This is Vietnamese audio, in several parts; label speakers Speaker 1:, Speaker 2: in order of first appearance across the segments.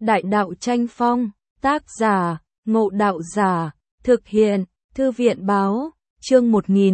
Speaker 1: Đại đạo tranh phong, tác giả, Ngộ Đạo Giả, thực hiện, Thư viện báo, chương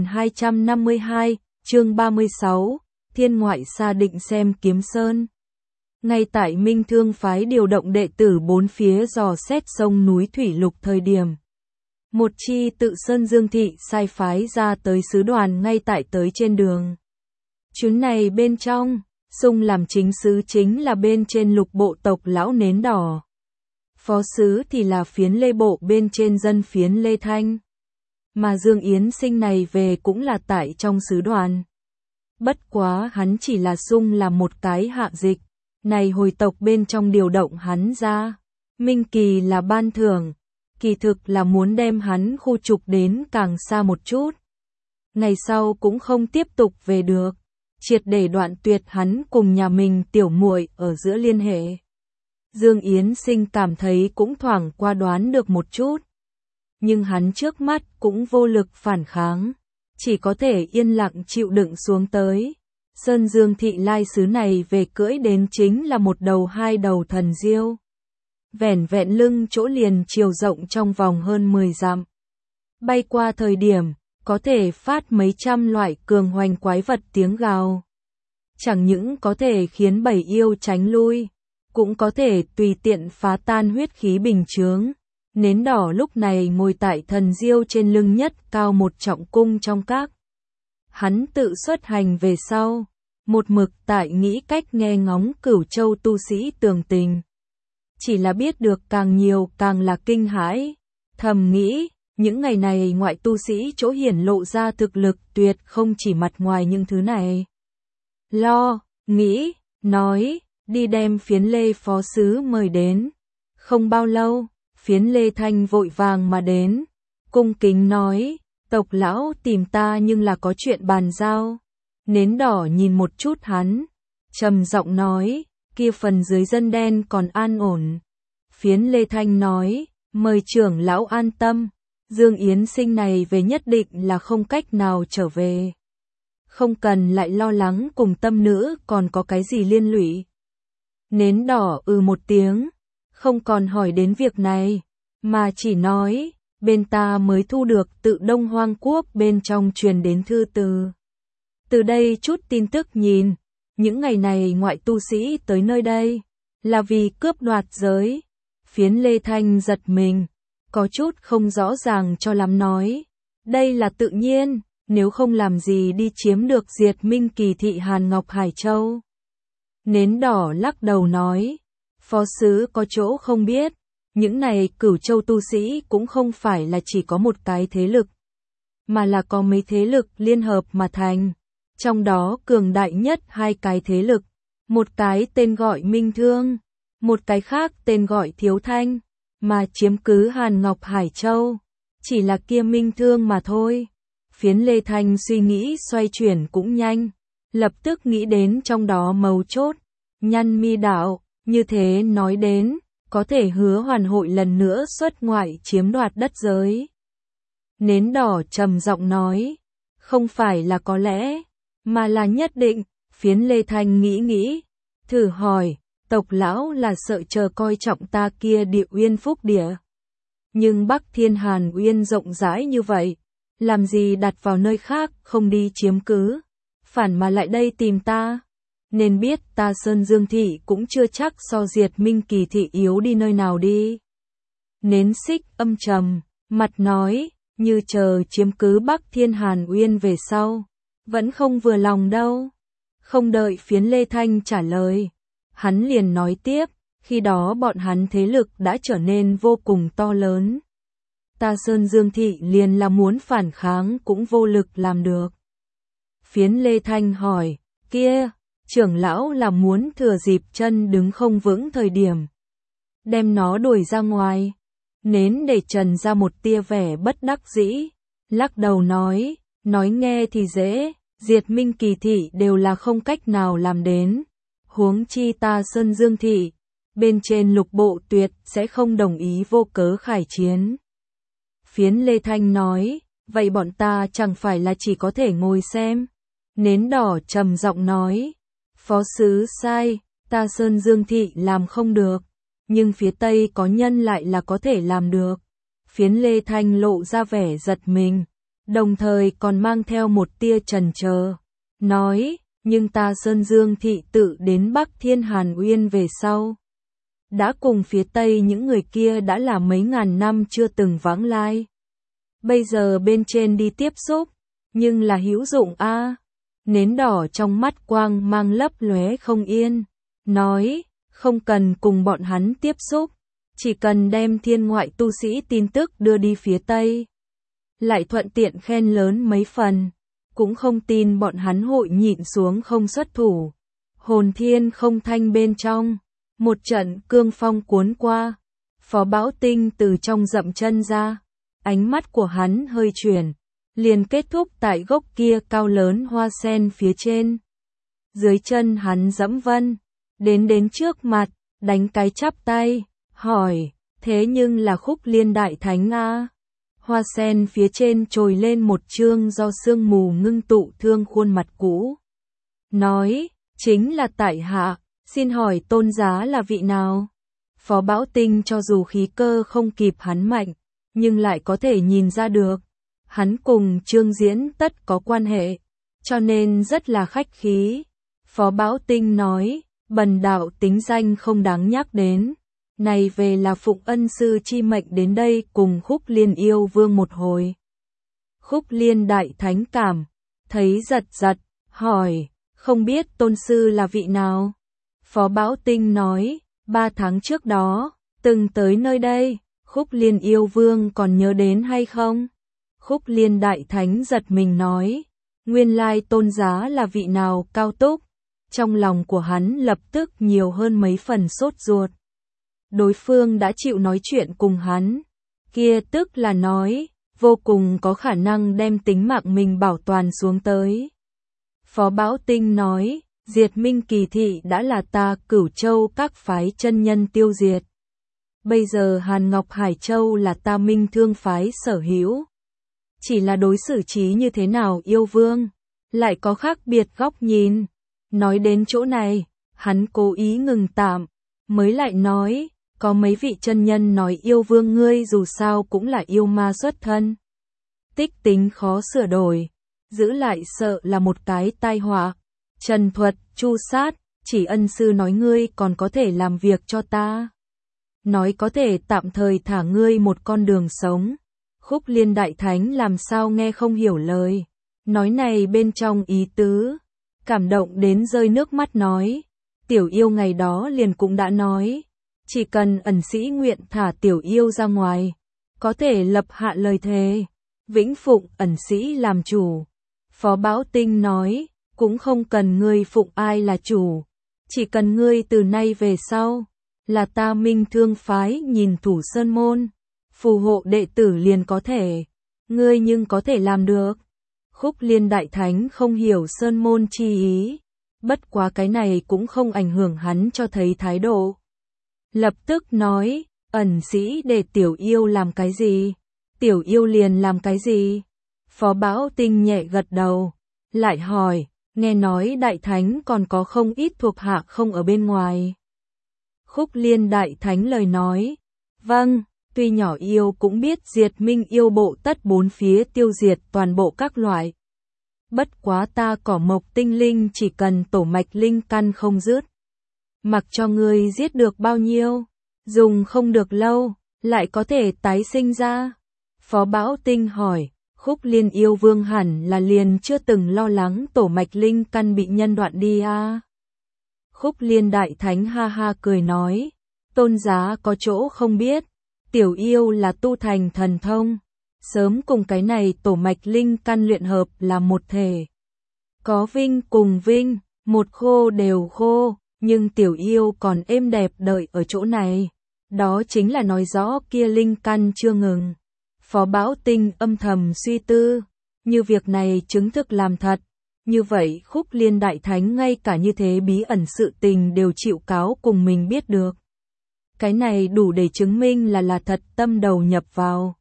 Speaker 1: 1252, chương 36, Thiên Ngoại Sa Định xem Kiếm Sơn. Ngay tại Minh Thương phái điều động đệ tử bốn phía dò xét sông núi thủy lục thời điểm. Một chi tự Sơn Dương Thị sai phái ra tới sứ đoàn ngay tại tới trên đường. Chuyến này bên trong, xung làm chính sứ chính là bên trên lục bộ tộc lão nến đỏ. Phó sứ thì là phiến Lê bộ bên trên dân phiến Lê Thanh. Mà Dương Yến Sinh này về cũng là tại trong sứ đoàn. Bất quá hắn chỉ là xung là một cái hạ dịch. Này hồi tộc bên trong điều động hắn ra. Minh Kỳ là ban thưởng. Kỳ thực là muốn đem hắn khu trục đến càng xa một chút. Ngày sau cũng không tiếp tục về được. Triệt để đoạn tuyệt hắn cùng nhà mình tiểu muội ở giữa liên hệ. Dương Yến Sinh cảm thấy cũng thoảng qua đoán được một chút. Nhưng hắn trước mắt cũng vô lực phản kháng. Chỉ có thể yên lặng chịu đựng xuống tới. Sơn Dương Thị lai sứ này về cưỡi đến chính là một đầu hai đầu thần diêu. Vẻn vẹn lưng chỗ liền chiều rộng trong vòng hơn 10 dặm. Bay qua thời điểm, có thể phát mấy trăm loại cường hoành quái vật tiếng gào. Chẳng những có thể khiến bầy yêu tránh lui, cũng có thể tùy tiện phá tan huyết khí bình chướng. Nến đỏ lúc này ngồi tại thần diêu trên lưng nhất cao một trọng cung trong các. Hắn tự xuất hành về sau, một mực tại nghĩ cách nghe ngóng Cửu Châu tu sĩ tường tình. Chỉ là biết được càng nhiều càng là kinh hãi, thầm nghĩ, những ngày này ngoại tu sĩ chỗ hiển lộ ra thực lực tuyệt không chỉ mặt ngoài những thứ này. Lo, nghĩ, nói, đi đem phiến Lê phó sứ mời đến. Không bao lâu, phiến Lê Thanh vội vàng mà đến, cung kính nói, tộc lão tìm ta nhưng là có chuyện bàn giao. Nến đỏ nhìn một chút hắn, trầm giọng nói, kia phần dưới dân đen còn an ổn. Phiến Lê Thanh nói, mời trưởng lão an tâm, Dương Yến Sinh này về nhất định là không cách nào trở về. Không cần lại lo lắng cùng tâm nữ còn có cái gì liên lụy. Nến đỏ một tiếng, không còn hỏi đến việc này, mà chỉ nói, bên ta mới thu được tự Đông Hoang Quốc bên trong truyền đến thư từ. Từ đây chút tin tức nhìn, những ngày này ngoại tu sĩ tới nơi đây, là vì cướp đoạt giới. Phiến Lê Thanh giật mình, có chút không rõ ràng cho lắm nói. Đây là tự nhiên, nếu không làm gì đi chiếm được diệt Minh Kỳ thị Hàn Ngọc Hải Châu. Nến đỏ lắc đầu nói, phó sứ có chỗ không biết, những này Cửu Châu tu sĩ cũng không phải là chỉ có một cái thế lực, mà là có mấy thế lực liên hợp mà thành. Trong đó cường đại nhất hai cái thế lực, một cái tên gọi Minh Thương, một cái khác tên gọi Thiếu Thanh, mà chiếm cứ Hàn Ngọc Hải Châu, chỉ là kia Minh Thương mà thôi. Phiến Lê Thanh suy nghĩ xoay chuyển cũng nhanh, lập tức nghĩ đến trong đó mấu chốt, nhăn mi đạo, như thế nói đến, có thể hứa hoàn hội lần nữa xuất ngoại chiếm đoạt đất giới. Nến đỏ trầm giọng nói, không phải là có lẽ, mà là nhất định. Phiến Lê Thanh nghĩ, thử hỏi, tộc lão là sợ chờ coi trọng ta kia địa uyên phúc địa. Nhưng Bắc Thiên Hàn Uyên rộng rãi như vậy, làm gì đặt vào nơi khác không đi chiếm cứ, phản mà lại đây tìm ta. Nên biết ta Sơn Dương Thị cũng chưa chắc so diệt Minh Kỳ Thị yếu đi nơi nào đi. Nến xích âm trầm, mặt nói, như chờ chiếm cứ Bắc Thiên Hàn Uyên về sau, vẫn không vừa lòng đâu. Không đợi phiến Lê Thanh trả lời, hắn liền nói tiếp, khi đó bọn hắn thế lực đã trở nên vô cùng to lớn. Ta Sơn Dương Thị liền là muốn phản kháng cũng vô lực làm được. Phiến Lê Thanh hỏi, kia, trưởng lão là muốn thừa dịp chân đứng không vững thời điểm, đem nó đuổi ra ngoài. Nến để trần ra một tia vẻ bất đắc dĩ, lắc đầu nói nghe thì dễ, diệt Minh Kỳ Thị đều là không cách nào làm đến. Huống chi ta Sơn Dương Thị, bên trên lục bộ tuyệt sẽ không đồng ý vô cớ khải chiến. Phiến Lê Thanh nói, vậy bọn ta chẳng phải là chỉ có thể ngồi xem. Nến đỏ trầm giọng nói, phó sứ sai, ta Sơn Dương Thị làm không được. nhưng phía Tây có nhân lại là có thể làm được. Phiến Lê Thanh lộ ra vẻ giật mình, đồng thời còn mang theo một tia chần chờ, nói, nhưng ta Sơn Dương thị tự đến Bắc Thiên Hàn Uyên về sau. Đã cùng phía Tây những người kia đã là mấy ngàn năm chưa từng vãng lai. Bây giờ bên trên đi tiếp xúc, nhưng là hữu dụng a. Nến đỏ trong mắt quang mang lấp lóe không yên, nói, không cần cùng bọn hắn tiếp xúc, chỉ cần đem thiên ngoại tu sĩ tin tức đưa đi phía Tây. Lại thuận tiện khen lớn mấy phần, cũng không tin bọn hắn hội nhịn xuống không xuất thủ. Hồn thiên không thanh bên trong, một trận cương phong cuốn qua, Phó Bảo Tinh từ trong dậm chân ra, ánh mắt của hắn hơi chuyển, liền kết thúc tại gốc kia cao lớn hoa sen phía trên. Dưới chân hắn dẫm vân, đến trước mặt, đánh cái chắp tay, hỏi, thế nhưng là Khúc Liên Đại Thánh a? Hoa sen phía trên trồi lên một chương do sương mù ngưng tụ thương khuôn mặt cũ. Nói, chính là tại hạ, xin hỏi tôn giá là vị nào? Phó Bảo Tinh cho dù khí cơ không kịp hắn mạnh, nhưng lại có thể nhìn ra được. Hắn cùng Trương Diễn tất có quan hệ, cho nên rất là khách khí. Phó Bảo Tinh nói, bần đạo tính danh không đáng nhắc đến. Này về là phụng ân sư chi mệnh đến đây cùng Khúc Liên yêu vương một hồi. Khúc Liên Đại Thánh cảm, thấy giật, hỏi, không biết tôn sư là vị nào? Phó Bảo Tinh nói, 3 tháng trước đó, từng tới nơi đây, Khúc Liên yêu vương còn nhớ đến hay không? Khúc Liên Đại Thánh giật mình nói, nguyên lai tôn giá là vị nào cao túc. Trong lòng của hắn lập tức nhiều hơn mấy phần sốt ruột. Đối phương đã chịu nói chuyện cùng hắn, kia tức là nói, vô cùng có khả năng đem tính mạng mình bảo toàn xuống tới. Phó Bảo Tinh nói, diệt Minh Kỳ thị đã là ta Cửu Châu các phái chân nhân tiêu diệt. Bây giờ Hàn Ngọc Hải Châu là ta Minh Thương phái sở hữu. Chỉ là đối xử trí như thế nào yêu vương, lại có khác biệt góc nhìn. Nói đến chỗ này, hắn cố ý ngừng tạm, mới lại nói, có mấy vị chân nhân nói yêu vương ngươi dù sao cũng là yêu ma xuất thân. Tích tính khó sửa đổi, giữ lại sợ là một cái tai họa. Trần thuật, chu sát, chỉ ân sư nói ngươi còn có thể làm việc cho ta. Nói có thể tạm thời thả ngươi một con đường sống. Khúc Liên Đại Thánh làm sao nghe không hiểu lời. Nói này bên trong ý tứ. Cảm động đến rơi nước mắt nói. Tiểu yêu ngày đó liền cũng đã nói. Chỉ cần ẩn sĩ nguyện thả tiểu yêu ra ngoài. Có thể lập hạ lời thề. Vĩnh phụng ẩn sĩ làm chủ. Phó Bảo Tinh nói. Cũng không cần ngươi phụng ai là chủ. Chỉ cần ngươi từ nay về sau. Là ta Minh Thương phái nhìn thủ sơn môn. Phù hộ đệ tử liền có thể. Ngươi nhưng có thể làm được. Khúc Liên Đại Thánh không hiểu sơn môn chi ý. Bất quá cái này cũng không ảnh hưởng hắn cho thấy thái độ. Lập tức nói, ẩn sĩ để tiểu yêu làm cái gì? Tiểu yêu liền làm cái gì? Phó Bảo Tinh nhẹ gật đầu. Lại hỏi, nghe nói Đại Thánh còn có không ít thuộc hạ không ở bên ngoài. Khúc Liên Đại Thánh lời nói, vâng, tuy nhỏ yêu cũng biết diệt Minh yêu bộ tất bốn phía tiêu diệt toàn bộ các loại. Bất quá ta cỏ mộc tinh linh chỉ cần tổ mạch linh căn không dứt. Mặc cho ngươi giết được bao nhiêu, dùng không được lâu, lại có thể tái sinh ra. Phó Bảo Tinh hỏi, Khúc Liên yêu vương hẳn là liền chưa từng lo lắng tổ mạch linh căn bị nhân đoạn đi à? Khúc Liên Đại Thánh ha ha cười nói, tôn giá có chỗ không biết, tiểu yêu là tu thành thần thông, sớm cùng cái này tổ mạch linh căn luyện hợp là một thể. Có vinh cùng vinh, một khô đều khô, nhưng tiểu yêu còn êm đẹp đợi ở chỗ này. Đó chính là nói rõ kia linh căn chưa ngừng. Phó Bảo Tinh âm thầm suy tư, như việc này chứng thực làm thật. Như vậy Khúc Liên Đại Thánh ngay cả như thế bí ẩn sự tình đều chịu cáo cùng mình biết được. Cái này đủ để chứng minh là thật tâm đầu nhập vào.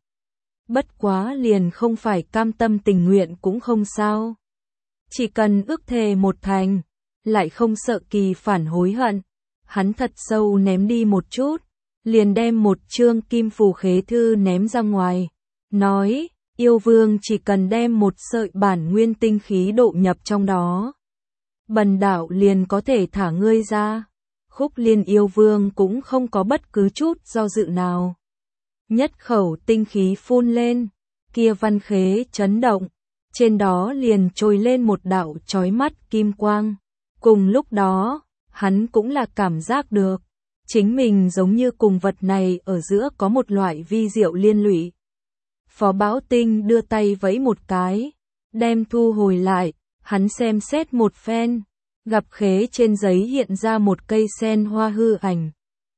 Speaker 1: Bất quá liền không phải cam tâm tình nguyện cũng không sao. Chỉ cần ước thề một thành, lại không sợ kỳ phản hối hận. Hắn thật sâu ném đi một chút, liền đem một chương kim phù khế thư ném ra ngoài, nói, yêu vương chỉ cần đem một sợi bản nguyên tinh khí độ nhập trong đó. Bần đạo liền có thể thả ngươi ra. Khúc Liên yêu vương cũng không có bất cứ chút do dự nào. Nhất khẩu tinh khí phun lên, kia văn khế chấn động, trên đó liền trồi lên một đạo chói mắt kim quang. Cùng lúc đó, hắn cũng là cảm giác được, chính mình giống như cùng vật này ở giữa có một loại vi diệu liên lụy. Phó Bảo Tinh đưa tay vẫy một cái, đem thu hồi lại, hắn xem xét một phen, gặp khế trên giấy hiện ra một cây sen hoa hư ảnh.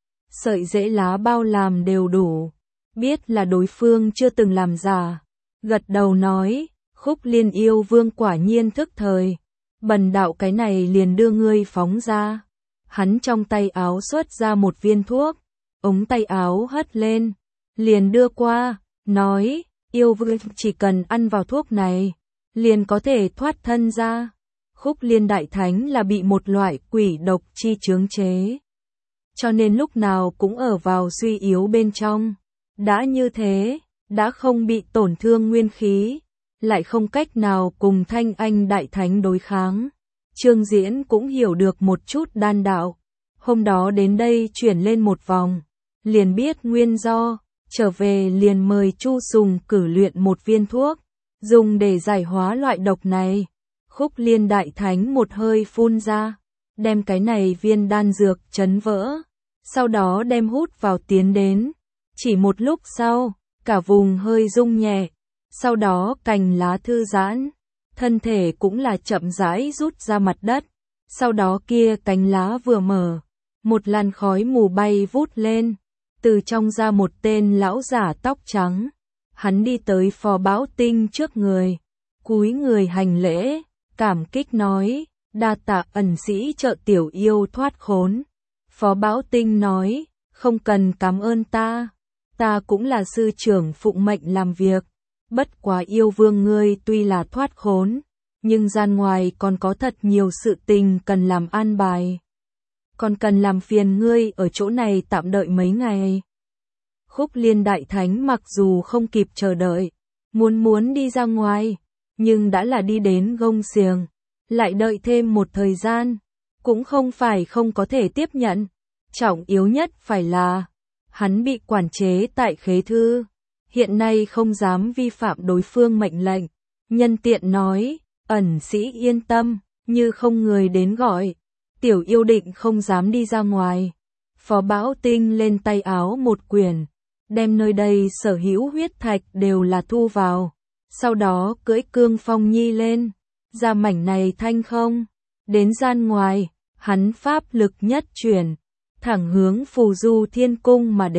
Speaker 1: Sợi rễ lá bao làm đều đủ, biết là đối phương chưa từng làm giả, gật đầu nói, Khúc Liên yêu vương quả nhiên thức thời, bần đạo cái này liền đưa ngươi phóng ra. Hắn trong tay áo xuất ra một viên thuốc, ống tay áo hất lên, liền đưa qua, nói, yêu vương chỉ cần ăn vào thuốc này, liền có thể thoát thân ra. Khúc Liên đại thánh là bị một loại quỷ độc chi chướng chế, cho nên lúc nào cũng ở vào suy yếu bên trong. Đã như thế, đã không bị tổn thương nguyên khí, lại không cách nào cùng Thanh Anh đại thánh đối kháng. Trương Diễn cũng hiểu được một chút đan đạo, hôm đó đến đây chuyển lên một vòng, liền biết nguyên do, trở về liền mời Chu Sùng cử luyện một viên thuốc, dùng để giải hóa loại độc này. Khúc Liên đại thánh một hơi phun ra, đem cái này viên đan dược chấn vỡ, sau đó đem hút vào tiến đến. Chỉ một lúc sau, cả vùng hơi rung nhẹ, sau đó cành lá thư giãn, thân thể cũng là chậm rãi rút ra mặt đất, sau đó kia cành lá vừa mở, một làn khói mù bay vút lên, từ trong ra một tên lão giả tóc trắng. Hắn đi tới Phó Bảo Tinh trước người, cúi người hành lễ, cảm kích nói, đa tạ ẩn sĩ trợ tiểu yêu thoát khốn. Phó Bảo Tinh nói, không cần cảm ơn ta cũng là sư trưởng phụng mệnh làm việc, bất quá yêu vương ngươi tuy là thoát khốn, nhưng gian ngoài còn có thật nhiều sự tình cần làm an bài. Còn cần làm phiền ngươi ở chỗ này tạm đợi mấy ngày. Khúc Liên đại thánh mặc dù không kịp chờ đợi, muốn đi ra ngoài, nhưng đã là đi đến gông xiềng, lại đợi thêm một thời gian, cũng không phải không có thể tiếp nhận. Trọng yếu nhất phải là, hắn bị quản chế tại khế thư, hiện nay không dám vi phạm đối phương mệnh lệnh. Nhân tiện nói, ẩn sĩ yên tâm, như không người đến gọi, tiểu yêu định không dám đi ra ngoài. Phó Bảo Tinh lên tay áo một quyển, đem nơi đây sở hữu huyết thạch đều là thu vào, sau đó cưỡi cương phong nhi lên, ra mảnh này thanh không, đến gian ngoài, hắn pháp lực nhất chuyển, thẳng hướng Phù Du Thiên Cung mà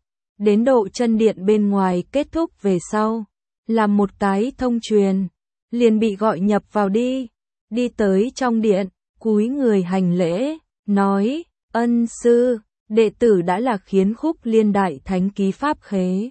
Speaker 1: đến độ chân điện bên ngoài kết thúc về sau, làm một cái thông truyền, liền bị gọi nhập vào đi tới trong điện, cúi người hành lễ, nói, ân sư, đệ tử đã là khiến Khúc Liên đại thánh ký pháp khế.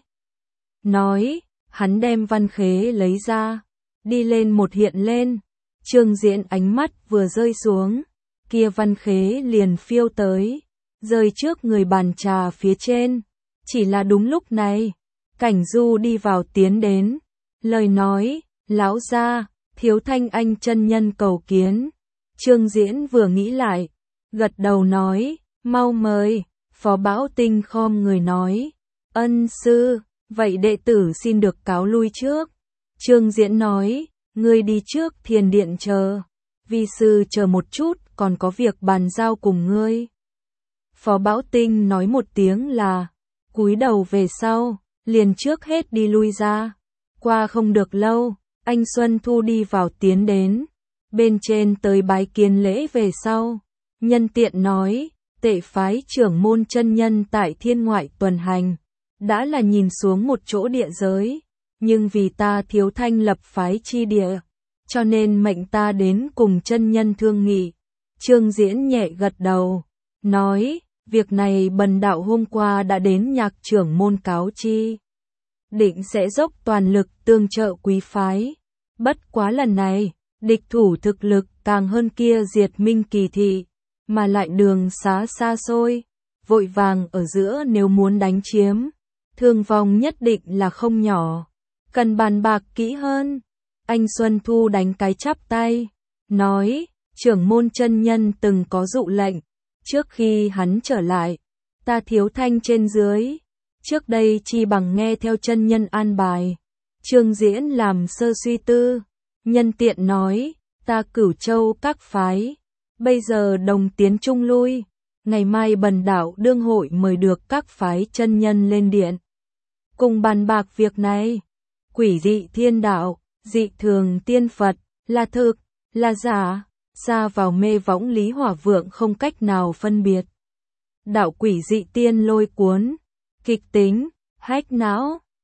Speaker 1: Nói, hắn đem văn khế lấy ra, đi lên một hiện lên, Trương Diễn ánh mắt vừa rơi xuống, kia văn khế liền phiêu tới, rơi trước người bàn trà phía trên. Chỉ là đúng lúc này, Cảnh Du đi vào tiến đến, lời nói, lão gia, thiếu Thanh Anh chân nhân cầu kiến. Trương Diễn vừa nghĩ lại, gật đầu nói, mau mời. Phó Bảo Tinh khom người nói, ân sư, vậy đệ tử xin được cáo lui trước. Trương Diễn nói, ngươi đi trước thiền điện chờ, vi sư chờ một chút, còn có việc bàn giao cùng ngươi. Phó Bảo Tinh nói một tiếng là, cúi đầu về sau, liền trước hết đi lui ra. Qua không được lâu, anh Xuân Thu đi vào tiến đến, bên trên tới bái kiến lễ về sau, nhân tiện nói, tệ phái trưởng môn chân nhân tại thiên ngoại tuần hành, đã là nhìn xuống một chỗ địa giới, nhưng vì ta thiếu thanh lập phái chi địa, cho nên mệnh ta đến cùng chân nhân thương nghị. Trương Diễn nhẹ gật đầu, nói, việc này bần đạo hôm qua đã đến nhạc trưởng môn cáo chi, định sẽ dốc toàn lực tương trợ quý phái. Bất quá lần này, địch thủ thực lực càng hơn kia Diệt Minh Kỳ Thị, mà lại đường xá xa xôi, vội vàng ở giữa nếu muốn đánh chiếm, thương vong nhất định là không nhỏ. Cần bàn bạc kỹ hơn. Anh Xuân Thu đánh cái chắp tay, nói, trưởng môn chân nhân từng có dụ lệnh, trước khi hắn trở lại, ta thiếu thanh trên dưới, trước đây chi bằng nghe theo chân nhân an bài. Trương Diễn làm sơ suy tư, nhân tiện nói, ta Cửu Châu các phái, bây giờ đồng tiến trung lui, ngày mai Bần đạo đương hội mời được các phái chân nhân lên điện, cùng bàn bạc việc này. Quỷ dị thiên đạo, dị thường tiên Phật, là thực, là giả, xa vào mê võng Lý Hỏa Vượng không cách nào phân biệt. Đạo quỷ dị tiên lôi cuốn, kịch tính, hách não,